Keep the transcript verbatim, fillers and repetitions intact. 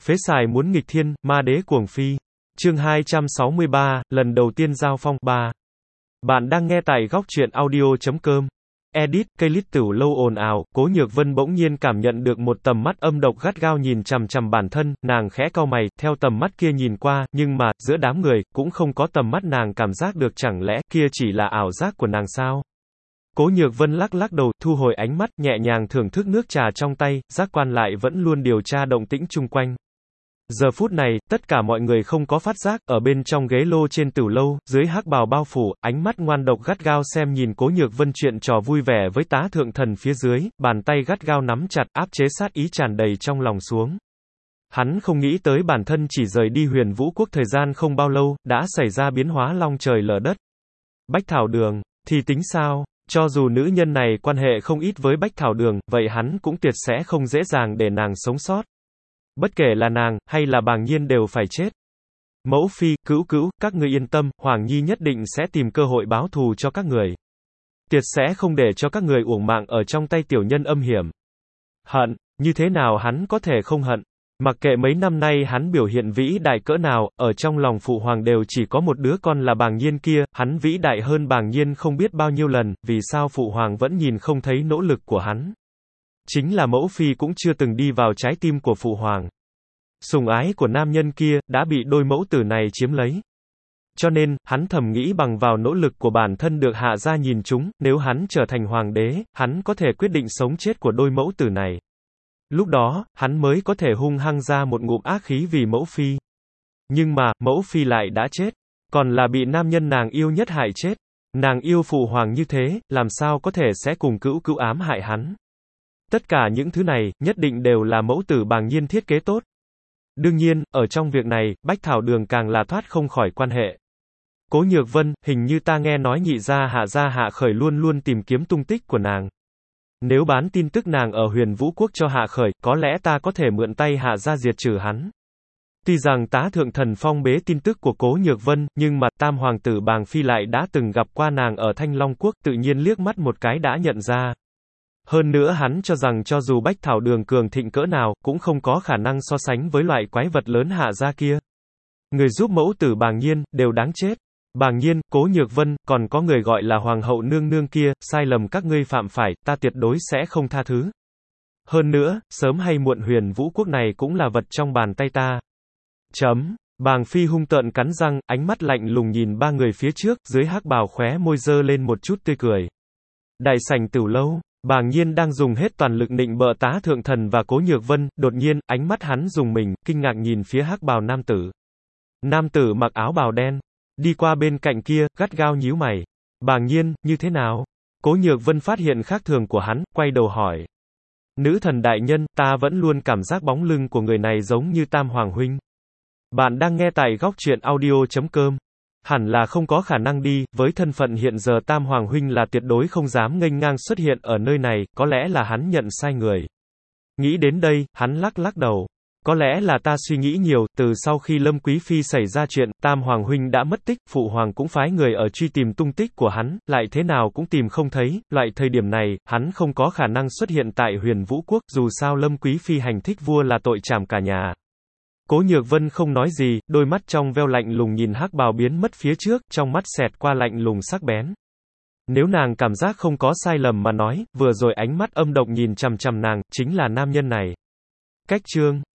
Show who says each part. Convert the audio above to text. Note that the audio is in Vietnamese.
Speaker 1: Phế xài muốn nghịch thiên, ma đế cuồng phi. Chương hai trăm sáu mươi ba, lần đầu tiên giao phong, ba. Bạn đang nghe tại góc truyện audio chấm com. Edit, cây lít tửu lâu ồn ào, Cố Nhược Vân bỗng nhiên cảm nhận được một tầm mắt âm độc gắt gao nhìn chằm chằm bản thân, nàng khẽ cau mày, theo tầm mắt kia nhìn qua, nhưng mà, giữa đám người, cũng không có tầm mắt nàng cảm giác được chẳng lẽ, kia chỉ là ảo giác của nàng sao? Cố Nhược Vân lắc lắc đầu, thu hồi ánh mắt, nhẹ nhàng thưởng thức nước trà trong tay, giác quan lại vẫn luôn điều tra động tĩnh chung quanh. Giờ phút này, tất cả mọi người không có phát giác, ở bên trong ghế lô trên tửu lâu, dưới hắc bào bao phủ, ánh mắt ngoan độc gắt gao xem nhìn Cố Nhược Vân chuyện trò vui vẻ với tá thượng thần phía dưới, bàn tay gắt gao nắm chặt, áp chế sát ý tràn đầy trong lòng xuống. Hắn không nghĩ tới bản thân chỉ rời đi Huyền Vũ Quốc thời gian không bao lâu, đã xảy ra biến hóa long trời lở đất. Bách Thảo Đường, thì tính sao? Cho dù nữ nhân này quan hệ không ít với Bách Thảo Đường, vậy hắn cũng tuyệt sẽ không dễ dàng để nàng sống sót. Bất kể là nàng, hay là Bàng Nhiên đều phải chết. Mẫu phi, cữu cữu, các ngươi yên tâm, Hoàng Nhi nhất định sẽ tìm cơ hội báo thù cho các người. Tuyệt sẽ không để cho các người uổng mạng ở trong tay tiểu nhân âm hiểm. Hận, như thế nào hắn có thể không hận? Mặc kệ mấy năm nay hắn biểu hiện vĩ đại cỡ nào, ở trong lòng phụ hoàng đều chỉ có một đứa con là Bàng Nhiên kia, hắn vĩ đại hơn Bàng Nhiên không biết bao nhiêu lần, vì sao phụ hoàng vẫn nhìn không thấy nỗ lực của hắn? Chính là mẫu phi cũng chưa từng đi vào trái tim của phụ hoàng. Sủng ái của nam nhân kia, đã bị đôi mẫu tử này chiếm lấy. Cho nên, hắn thầm nghĩ bằng vào nỗ lực của bản thân được hạ gia nhìn chúng, nếu hắn trở thành hoàng đế, hắn có thể quyết định sống chết của đôi mẫu tử này. Lúc đó, hắn mới có thể hung hăng ra một ngụm ác khí vì mẫu phi. Nhưng mà, mẫu phi lại đã chết. Còn là bị nam nhân nàng yêu nhất hại chết. Nàng yêu phụ hoàng như thế, làm sao có thể sẽ cùng cữu cữu ám hại hắn. Tất cả những thứ này, nhất định đều là mẫu tử Bàng Nhiên thiết kế tốt. Đương nhiên, ở trong việc này, Bách Thảo Đường càng là thoát không khỏi quan hệ. Cố Nhược Vân, hình như ta nghe nói nhị gia hạ gia hạ khởi luôn luôn tìm kiếm tung tích của nàng. Nếu bán tin tức nàng ở Huyền Vũ Quốc cho hạ khởi, có lẽ ta có thể mượn tay hạ gia diệt trừ hắn. Tuy rằng tá thượng thần phong bế tin tức của Cố Nhược Vân, nhưng mà tam hoàng tử Bàng Phi lại đã từng gặp qua nàng ở Thanh Long Quốc, tự nhiên liếc mắt một cái đã nhận ra. Hơn nữa hắn cho rằng cho dù Bách Thảo Đường cường thịnh cỡ nào, cũng không có khả năng so sánh với loại quái vật lớn hạ gia kia. Người giúp mẫu tử Bàng Nhiên, đều đáng chết. Bàng Nhiên, Cố Nhược Vân, còn có người gọi là Hoàng hậu nương nương kia, sai lầm các ngươi phạm phải, ta tuyệt đối sẽ không tha thứ. Hơn nữa, sớm hay muộn Huyền Vũ Quốc này cũng là vật trong bàn tay ta. Chấm. Bàng Phi hung tợn cắn răng, ánh mắt lạnh lùng nhìn ba người phía trước, dưới hắc bào khóe môi dơ lên một chút tươi cười. Đại sảnh tửu lâu. Bàng Nhiên đang dùng hết toàn lực nịnh bợ tá thượng thần và Cố Nhược Vân, đột nhiên, ánh mắt hắn dùng mình, kinh ngạc nhìn phía hắc bào nam tử. Nam tử mặc áo bào đen, đi qua bên cạnh kia, gắt gao nhíu mày. Bàng Nhiên, như thế nào? Cố Nhược Vân phát hiện khác thường của hắn, quay đầu hỏi. Nữ thần đại nhân, ta vẫn luôn cảm giác bóng lưng của người này giống như Tam Hoàng huynh. Bạn đang nghe tại góc truyện audio chấm com. Hẳn là không có khả năng đi, với thân phận hiện giờ Tam Hoàng huynh là tuyệt đối không dám nghênh ngang xuất hiện ở nơi này, có lẽ là hắn nhận sai người. Nghĩ đến đây, hắn lắc lắc đầu. Có lẽ là ta suy nghĩ nhiều, từ sau khi Lâm Quý Phi xảy ra chuyện, Tam Hoàng huynh đã mất tích, Phụ Hoàng cũng phái người ở truy tìm tung tích của hắn, lại thế nào cũng tìm không thấy, loại thời điểm này, hắn không có khả năng xuất hiện tại Huyền Vũ Quốc, dù sao Lâm Quý Phi hành thích vua là tội trảm cả nhà. Cố Nhược Vân không nói gì, đôi mắt trong veo lạnh lùng nhìn hắc bào biến mất phía trước, trong mắt xẹt qua lạnh lùng sắc bén. Nếu nàng cảm giác không có sai lầm mà nói, vừa rồi ánh mắt âm độc nhìn chằm chằm nàng, chính là nam nhân này. Cách chương